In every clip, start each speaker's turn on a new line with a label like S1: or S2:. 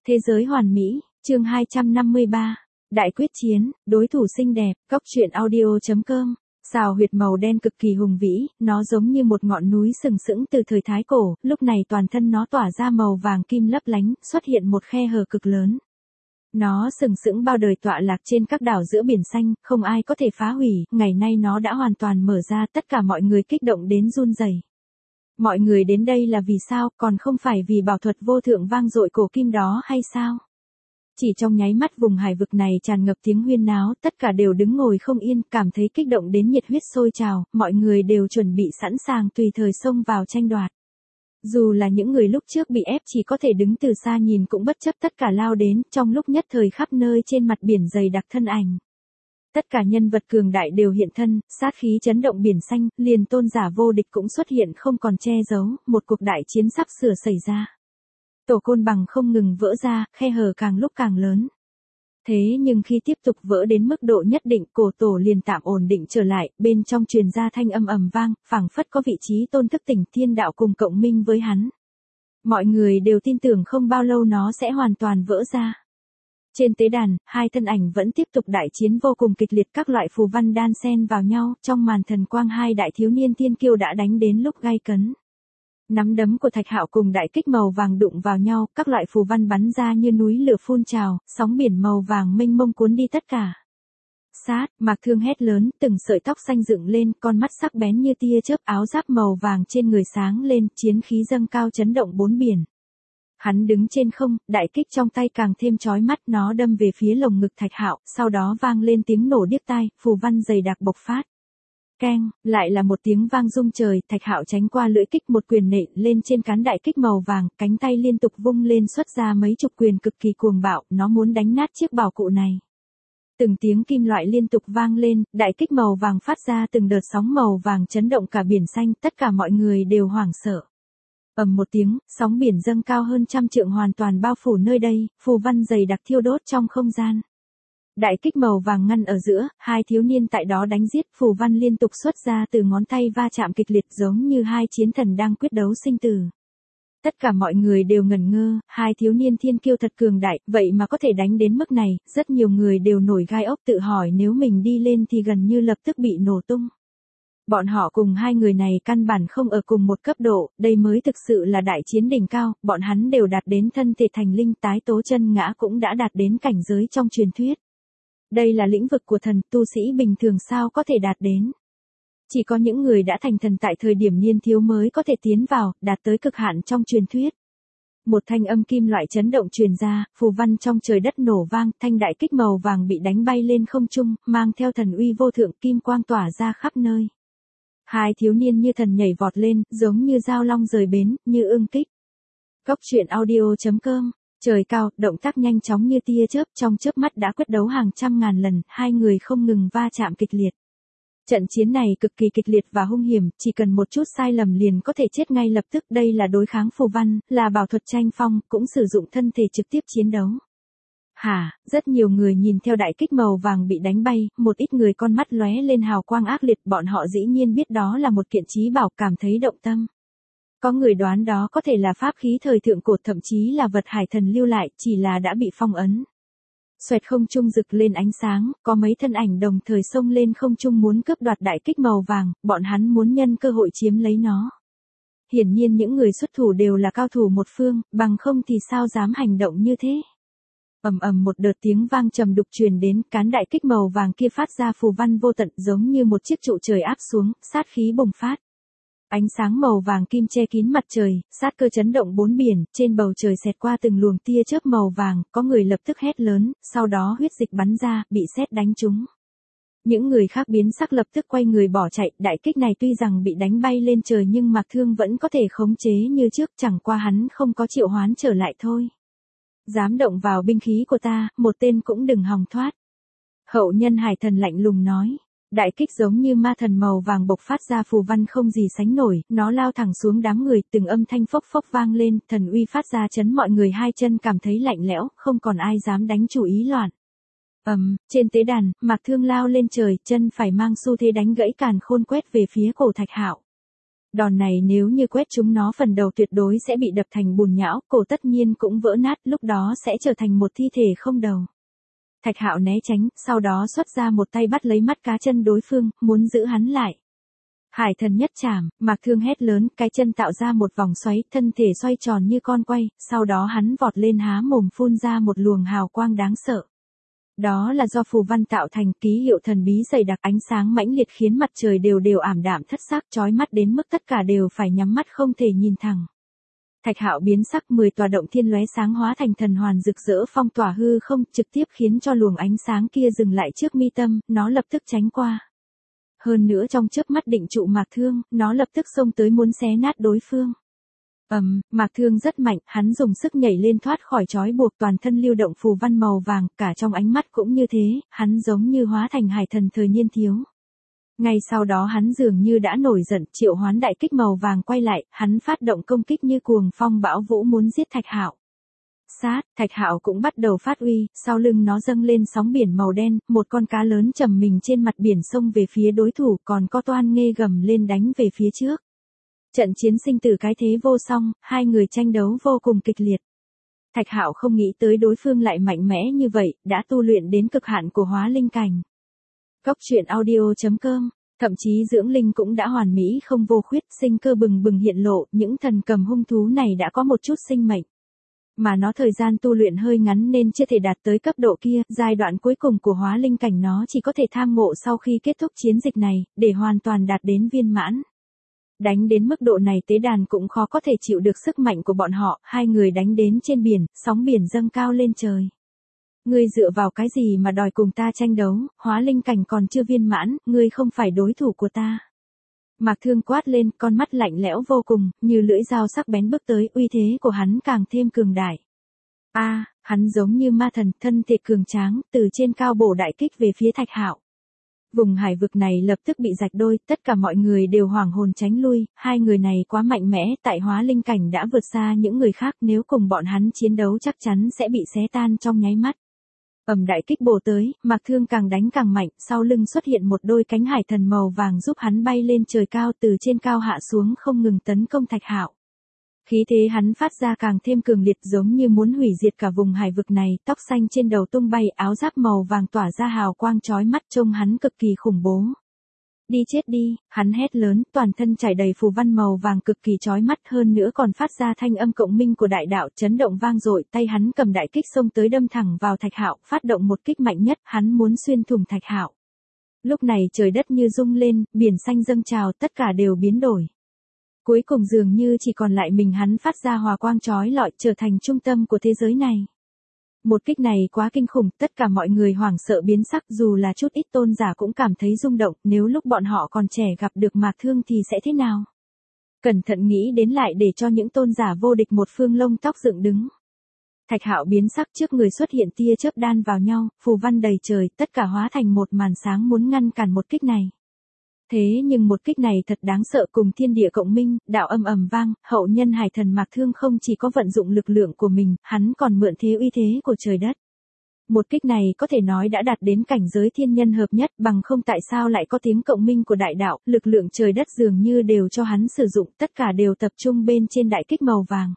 S1: Thế giới hoàn mỹ, chương 253. Đại quyết chiến, đối thủ xinh đẹp, góc truyện audio.com. Sào huyệt màu đen cực kỳ hùng vĩ, nó giống như một ngọn núi sừng sững từ thời Thái Cổ, lúc này toàn thân nó tỏa ra màu vàng kim lấp lánh, xuất hiện một khe hở cực lớn. Nó sừng sững bao đời tọa lạc trên các đảo giữa biển xanh, không ai có thể phá hủy, ngày nay nó đã hoàn toàn mở ra, tất cả mọi người kích động đến run rẩy. Mọi người đến đây là vì sao, còn không phải vì bảo thuật vô thượng vang dội cổ kim đó hay sao? Chỉ trong nháy mắt vùng hải vực này tràn ngập tiếng huyên náo, tất cả đều đứng ngồi không yên, cảm thấy kích động đến nhiệt huyết sôi trào, mọi người đều chuẩn bị sẵn sàng tùy thời xông vào tranh đoạt. Dù là những người lúc trước bị ép chỉ có thể đứng từ xa nhìn cũng bất chấp tất cả lao đến, trong lúc nhất thời khắp nơi trên mặt biển dày đặc thân ảnh. Tất cả nhân vật cường đại đều hiện thân, sát khí chấn động biển xanh, liền tôn giả vô địch cũng xuất hiện không còn che giấu, một cuộc đại chiến sắp sửa xảy ra. Tổ côn bằng không ngừng vỡ ra, khe hở càng lúc càng lớn. Thế nhưng khi tiếp tục vỡ đến mức độ nhất định, cổ tổ liền tạm ổn định trở lại, bên trong truyền ra thanh âm ầm vang, phảng phất có vị trí tôn thức tỉnh thiên đạo cùng cộng minh với hắn. Mọi người đều tin tưởng không bao lâu nó sẽ hoàn toàn vỡ ra. Trên tế đàn, hai thân ảnh vẫn tiếp tục đại chiến vô cùng kịch liệt, các loại phù văn đan xen vào nhau, trong màn thần quang hai đại thiếu niên thiên kiêu đã đánh đến lúc gay cấn. Nắm đấm của Thạch Hạo cùng đại kích màu vàng đụng vào nhau, các loại phù văn bắn ra như núi lửa phun trào, sóng biển màu vàng mênh mông cuốn đi tất cả. Sát, Mạc Thương hét lớn, từng sợi tóc xanh dựng lên, con mắt sắc bén như tia chớp, áo giáp màu vàng trên người sáng lên, chiến khí dâng cao chấn động bốn biển. Hắn đứng trên không, đại kích trong tay càng thêm chói mắt, nó đâm về phía lồng ngực Thạch Hạo, sau đó vang lên tiếng nổ điếc tai, phù văn dày đặc bộc phát. Keng, lại là một tiếng vang rung trời, Thạch Hạo tránh qua lưỡi kích, một quyền nện lên trên cán đại kích màu vàng, cánh tay liên tục vung lên xuất ra mấy chục quyền cực kỳ cuồng bạo, nó muốn đánh nát chiếc bảo cụ này. Từng tiếng kim loại liên tục vang lên, đại kích màu vàng phát ra từng đợt sóng màu vàng chấn động cả biển xanh, tất cả mọi người đều hoảng sợ. Ầm một tiếng, sóng biển dâng cao hơn 100 trượng hoàn toàn bao phủ nơi đây, phù văn dày đặc thiêu đốt trong không gian. Đại kích màu vàng ngăn ở giữa, hai thiếu niên tại đó đánh giết, phù văn liên tục xuất ra từ ngón tay va chạm kịch liệt giống như hai chiến thần đang quyết đấu sinh tử. Tất cả mọi người đều ngẩn ngơ, hai thiếu niên thiên kiêu thật cường đại, vậy mà có thể đánh đến mức này, rất nhiều người đều nổi gai ốc tự hỏi nếu mình đi lên thì gần như lập tức bị nổ tung. Bọn họ cùng hai người này căn bản không ở cùng một cấp độ, đây mới thực sự là đại chiến đỉnh cao, bọn hắn đều đạt đến thân thể thành linh, tái tố chân ngã cũng đã đạt đến cảnh giới trong truyền thuyết. Đây là lĩnh vực của thần, tu sĩ bình thường sao có thể đạt đến. Chỉ có những người đã thành thần tại thời điểm niên thiếu mới có thể tiến vào, đạt tới cực hạn trong truyền thuyết. Một thanh âm kim loại chấn động truyền ra, phù văn trong trời đất nổ vang, thanh đại kích màu vàng bị đánh bay lên không trung, mang theo thần uy vô thượng, kim quang tỏa ra khắp nơi. Hai thiếu niên như thần nhảy vọt lên, giống như dao long rời bến, như ương kích. Góc truyện audio.com. Trời cao, động tác nhanh chóng như tia chớp, trong chớp mắt đã quyết đấu hàng trăm ngàn lần, hai người không ngừng va chạm kịch liệt. Trận chiến này cực kỳ kịch liệt và hung hiểm, chỉ cần một chút sai lầm liền có thể chết ngay lập tức, đây là đối kháng phù văn, là bảo thuật tranh phong, cũng sử dụng thân thể trực tiếp chiến đấu. Rất nhiều người nhìn theo đại kích màu vàng bị đánh bay, một ít người con mắt lóe lên hào quang ác liệt, bọn họ dĩ nhiên biết đó là một kiện chí bảo, cảm thấy động tâm. Có người đoán đó có thể là pháp khí thời thượng cổ, thậm chí là vật hải thần lưu lại, chỉ là đã bị phong ấn. Xoẹt không trung rực lên ánh sáng, có mấy thân ảnh đồng thời xông lên không trung muốn cướp đoạt đại kích màu vàng, bọn hắn muốn nhân cơ hội chiếm lấy nó. Hiển nhiên những người xuất thủ đều là cao thủ một phương, bằng không thì sao dám hành động như thế. Ầm ầm, một đợt tiếng vang trầm đục truyền đến, cán đại kích màu vàng kia phát ra phù văn vô tận giống như một chiếc trụ trời áp xuống, sát khí bùng phát. Ánh sáng màu vàng kim che kín mặt trời, sát cơ chấn động bốn biển, trên bầu trời xẹt qua từng luồng tia chớp màu vàng, có người lập tức hét lớn, sau đó huyết dịch bắn ra, bị sét đánh trúng. Những người khác biến sắc lập tức quay người bỏ chạy, đại kích này tuy rằng bị đánh bay lên trời nhưng Mạc Thương vẫn có thể khống chế như trước, chẳng qua hắn không có triệu hoán trở lại thôi. Dám động vào binh khí của ta, một tên cũng đừng hòng thoát. Hậu nhân hải thần lạnh lùng nói. Đại kích giống như ma thần màu vàng bộc phát ra phù văn không gì sánh nổi, nó lao thẳng xuống đám người, từng âm thanh phốc phốc vang lên, thần uy phát ra chấn mọi người hai chân cảm thấy lạnh lẽo, không còn ai dám đánh chủ ý loạn. Trên tế đàn, Mạc Thương lao lên trời, chân phải mang xu thế đánh gãy càn khôn quét về phía cổ Thạch Hạo. Đòn này nếu như quét chúng nó phần đầu tuyệt đối sẽ bị đập thành bùn nhão, cổ tất nhiên cũng vỡ nát, lúc đó sẽ trở thành một thi thể không đầu. Thạch Hạo né tránh, sau đó xuất ra một tay bắt lấy mắt cá chân đối phương, muốn giữ hắn lại. Hải thần nhất trảm, Mạc Thương hét lớn, cái chân tạo ra một vòng xoáy, thân thể xoay tròn như con quay, sau đó hắn vọt lên há mồm phun ra một luồng hào quang đáng sợ. Đó là do phù văn tạo thành, ký hiệu thần bí dày đặc, ánh sáng mãnh liệt khiến mặt trời đều đều ảm đạm thất sắc, chói mắt đến mức tất cả đều phải nhắm mắt không thể nhìn thẳng. Thạch Hạo biến sắc, 10 tòa động thiên lóe sáng hóa thành thần hoàn rực rỡ phong tỏa hư không, trực tiếp khiến cho luồng ánh sáng kia dừng lại trước mi tâm, nó lập tức tránh qua. Hơn nữa trong chớp mắt định trụ Mạc Thương, nó lập tức xông tới muốn xé nát đối phương. Mạc Thương rất mạnh, hắn dùng sức nhảy lên thoát khỏi trói buộc, toàn thân lưu động phù văn màu vàng, cả trong ánh mắt cũng như thế, hắn giống như hóa thành hải thần thời niên thiếu. Ngay sau đó hắn dường như đã nổi giận, triệu hoán đại kích màu vàng quay lại, hắn phát động công kích như cuồng phong bão vũ muốn giết Thạch Hạo. Thạch Hạo cũng bắt đầu phát uy, sau lưng nó dâng lên sóng biển màu đen, một con cá lớn trầm mình trên mặt biển xông về phía đối thủ, còn có toan nghê gầm lên đánh về phía trước. Trận chiến sinh tử cái thế vô song, hai người tranh đấu vô cùng kịch liệt. Thạch Hạo không nghĩ tới đối phương lại mạnh mẽ như vậy, đã tu luyện đến cực hạn của hóa linh cảnh. Cốc truyện audio.com, thậm chí dưỡng linh cũng đã hoàn mỹ không vô khuyết, sinh cơ bừng bừng hiện lộ, những thần cầm hung thú này đã có một chút sinh mệnh. Mà nó thời gian tu luyện hơi ngắn nên chưa thể đạt tới cấp độ kia, giai đoạn cuối cùng của hóa linh cảnh nó chỉ có thể tham ngộ sau khi kết thúc chiến dịch này, để hoàn toàn đạt đến viên mãn. Đánh đến mức độ này tế đàn cũng khó có thể chịu được sức mạnh của bọn họ, hai người đánh đến trên biển, sóng biển dâng cao lên trời. Ngươi dựa vào cái gì mà đòi cùng ta tranh đấu, hóa linh cảnh còn chưa viên mãn, ngươi không phải đối thủ của ta. Mạc Thương quát lên, con mắt lạnh lẽo vô cùng, như lưỡi dao sắc bén bước tới, uy thế của hắn càng thêm cường đại. Hắn giống như ma thần, thân thể cường tráng, từ trên cao bổ đại kích về phía Thạch Hạo. Vùng hải vực này lập tức bị rạch đôi, tất cả mọi người đều hoảng hồn tránh lui, hai người này quá mạnh mẽ, tại hóa linh cảnh đã vượt xa những người khác, nếu cùng bọn hắn chiến đấu chắc chắn sẽ bị xé tan trong nháy mắt. Đại kích bổ tới, Mạc Thương càng đánh càng mạnh, sau lưng xuất hiện một đôi cánh hải thần màu vàng giúp hắn bay lên trời cao, từ trên cao hạ xuống không ngừng tấn công Thạch Hạo. Khí thế hắn phát ra càng thêm cường liệt, giống như muốn hủy diệt cả vùng hải vực này, tóc xanh trên đầu tung bay, áo giáp màu vàng tỏa ra hào quang chói mắt, trông hắn cực kỳ khủng bố. Đi chết đi, hắn hét lớn, toàn thân trải đầy phù văn màu vàng cực kỳ chói mắt, hơn nữa còn phát ra thanh âm cộng minh của đại đạo, chấn động vang dội, tay hắn cầm đại kích xông tới đâm thẳng vào Thạch Hạo, phát động một kích mạnh nhất, hắn muốn xuyên thủng Thạch Hạo. Lúc này trời đất như rung lên, biển xanh dâng trào, tất cả đều biến đổi. Cuối cùng dường như chỉ còn lại mình hắn phát ra hòa quang chói lọi, trở thành trung tâm của thế giới này. Một kích này quá kinh khủng, tất cả mọi người hoảng sợ biến sắc, dù là chút ít tôn giả cũng cảm thấy rung động, nếu lúc bọn họ còn trẻ gặp được Mạc Thương thì sẽ thế nào? Cẩn thận nghĩ đến lại để cho những tôn giả vô địch một phương lông tóc dựng đứng. Thạch Hạo biến sắc, trước người xuất hiện tia chớp đan vào nhau, phù văn đầy trời, tất cả hóa thành một màn sáng muốn ngăn cản một kích này. Thế nhưng một kích này thật đáng sợ, cùng thiên địa cộng minh, đạo âm ầm vang, hậu nhân hải thần Mạc Thương không chỉ có vận dụng lực lượng của mình, hắn còn mượn thế uy thế của trời đất. Một kích này có thể nói đã đạt đến cảnh giới thiên nhân hợp nhất, bằng không tại sao lại có tiếng cộng minh của đại đạo, lực lượng trời đất dường như đều cho hắn sử dụng, tất cả đều tập trung bên trên đại kích màu vàng.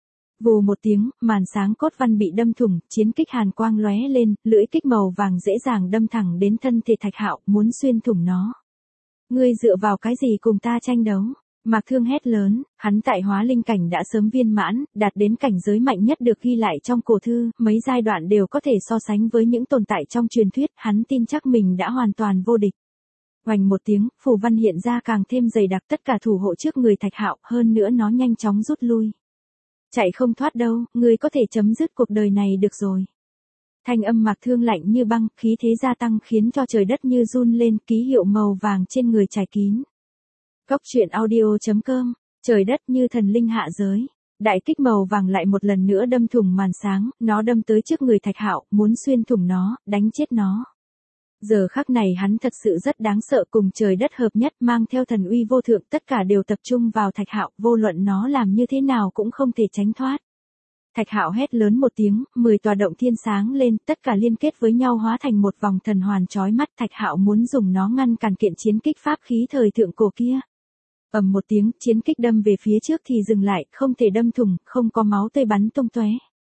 S1: Vù một tiếng, màn sáng cốt văn bị đâm thủng, chiến kích hàn quang lóe lên, lưỡi kích màu vàng dễ dàng đâm thẳng đến thân thể Thạch Hạo, muốn xuyên thủng nó. Ngươi dựa vào cái gì cùng ta tranh đấu? Mạc Thương hét lớn, hắn tại hóa linh cảnh đã sớm viên mãn, đạt đến cảnh giới mạnh nhất được ghi lại trong cổ thư, mấy giai đoạn đều có thể so sánh với những tồn tại trong truyền thuyết, hắn tin chắc mình đã hoàn toàn vô địch. Oành một tiếng, phù văn hiện ra càng thêm dày đặc, tất cả thủ hộ trước người Thạch Hạo, hơn nữa nó nhanh chóng rút lui. Chạy không thoát đâu, ngươi có thể chấm dứt cuộc đời này được rồi. Thanh âm Mạc Thương lạnh như băng, khí thế gia tăng khiến cho trời đất như run lên, ký hiệu màu vàng trên người trải kín. Cốc truyện audio.com, trời đất như thần linh hạ giới. Đại kích màu vàng lại một lần nữa đâm thủng màn sáng, nó đâm tới trước người Thạch Hạo, muốn xuyên thủng nó, đánh chết nó. Giờ khắc này hắn thật sự rất đáng sợ, cùng trời đất hợp nhất, mang theo thần uy vô thượng, tất cả đều tập trung vào Thạch Hạo, vô luận nó làm như thế nào cũng không thể tránh thoát. Thạch Hạo hét lớn một tiếng, 10 tòa động thiên sáng lên, tất cả liên kết với nhau hóa thành một vòng thần hoàn chói mắt, Thạch Hạo muốn dùng nó ngăn cản kiện chiến kích pháp khí thời thượng cổ kia. Ầm một tiếng, chiến kích đâm về phía trước thì dừng lại, không thể đâm thủng, không có máu tươi bắn tung tóe.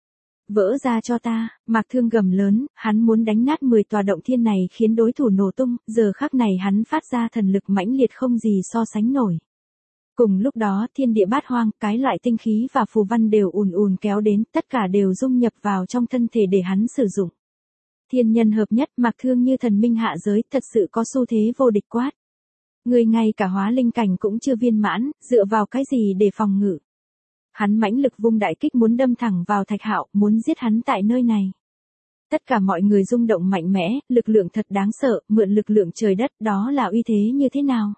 S1: Vỡ ra cho ta, Mạc Thương gầm lớn, hắn muốn đánh nát 10 tòa động thiên này khiến đối thủ nổ tung, giờ khắc này hắn phát ra thần lực mãnh liệt không gì so sánh nổi. Cùng lúc đó thiên địa bát hoang, cái loại tinh khí và phù văn đều ùn ùn kéo đến, tất cả đều dung nhập vào trong thân thể để hắn sử dụng. Thiên nhân hợp nhất, Mạc Thương như thần minh hạ giới, thật sự có xu thế vô địch quát. Người ngay cả hóa linh cảnh cũng chưa viên mãn, dựa vào cái gì để phòng ngự. Hắn mãnh lực vung đại kích muốn đâm thẳng vào Thạch Hạo, muốn giết hắn tại nơi này. Tất cả mọi người rung động mạnh mẽ, lực lượng thật đáng sợ, mượn lực lượng trời đất, đó là uy thế như thế nào?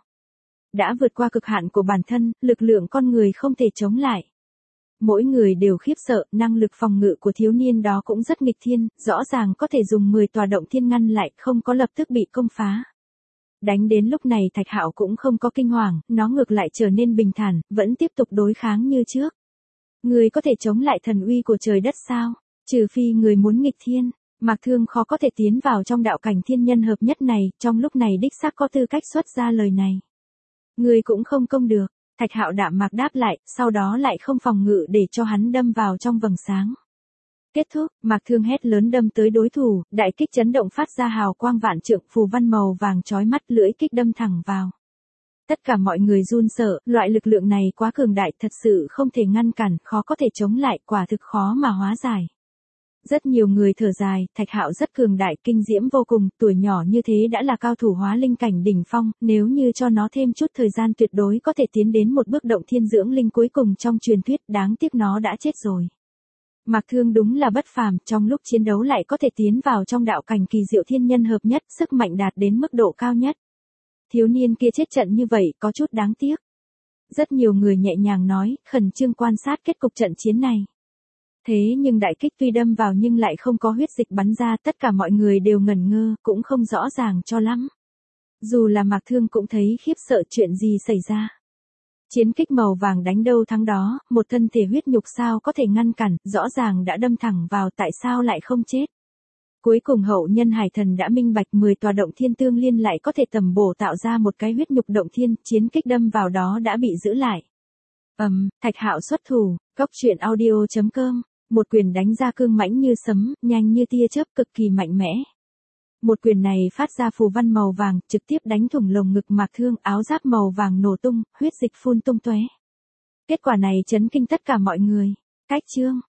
S1: Đã vượt qua cực hạn của bản thân, lực lượng con người không thể chống lại. Mỗi người đều khiếp sợ, năng lực phòng ngự của thiếu niên đó cũng rất nghịch thiên, rõ ràng có thể dùng 10 tòa động thiên ngăn lại, không có lập tức bị công phá. Đánh đến lúc này Thạch Hạo cũng không có kinh hoàng, nó ngược lại trở nên bình thản, vẫn tiếp tục đối kháng như trước. Người có thể chống lại thần uy của trời đất sao? Trừ phi người muốn nghịch thiên, Mạc Thương khó có thể tiến vào trong đạo cảnh thiên nhân hợp nhất này, trong lúc này đích xác có tư cách xuất ra lời này. Người cũng không công được, Thạch Hạo đạm mạc đáp lại, sau đó lại không phòng ngự để cho hắn đâm vào trong vầng sáng. Kết thúc, Mạc Thương hét lớn đâm tới đối thủ, đại kích chấn động phát ra hào quang vạn trượng, phù văn màu vàng chói mắt, lưỡi kích đâm thẳng vào. Tất cả mọi người run sợ, loại lực lượng này quá cường đại, thật sự không thể ngăn cản, khó có thể chống lại, quả thực khó mà hóa giải. Rất nhiều người thở dài, Thạch Hạo rất cường đại, kinh diễm vô cùng, tuổi nhỏ như thế đã là cao thủ hóa linh cảnh đỉnh phong, nếu như cho nó thêm chút thời gian tuyệt đối có thể tiến đến một bước động thiên dưỡng linh cuối cùng trong truyền thuyết, đáng tiếc nó đã chết rồi. Mạc Thương đúng là bất phàm, trong lúc chiến đấu lại có thể tiến vào trong đạo cảnh kỳ diệu thiên nhân hợp nhất, sức mạnh đạt đến mức độ cao nhất. Thiếu niên kia chết trận như vậy, có chút đáng tiếc. Rất nhiều người nhẹ nhàng nói, khẩn trương quan sát kết cục trận chiến này. Thế nhưng đại kích tuy đâm vào nhưng lại không có huyết dịch bắn ra, tất cả mọi người đều ngẩn ngơ, cũng không rõ ràng cho lắm. Dù là Mạc Thương cũng thấy khiếp sợ chuyện gì xảy ra. Chiến kích màu vàng đánh đâu thắng đó, một thân thể huyết nhục sao có thể ngăn cản, rõ ràng đã đâm thẳng vào, tại sao lại không chết. Cuối cùng hậu nhân hải thần đã minh bạch 10 tòa động thiên tương liên lại có thể tầm bổ tạo ra một cái huyết nhục động thiên, chiến kích đâm vào đó đã bị giữ lại. Thạch Hạo xuất thủ, goctruyện.audio.com, một quyền đánh ra cương mãnh như sấm, nhanh như tia chớp, cực kỳ mạnh mẽ. Một quyền này phát ra phù văn màu vàng, trực tiếp đánh thủng lồng ngực Mạc Thương, áo giáp màu vàng nổ tung, huyết dịch phun tung tóe. Kết quả này chấn kinh tất cả mọi người. Cách chương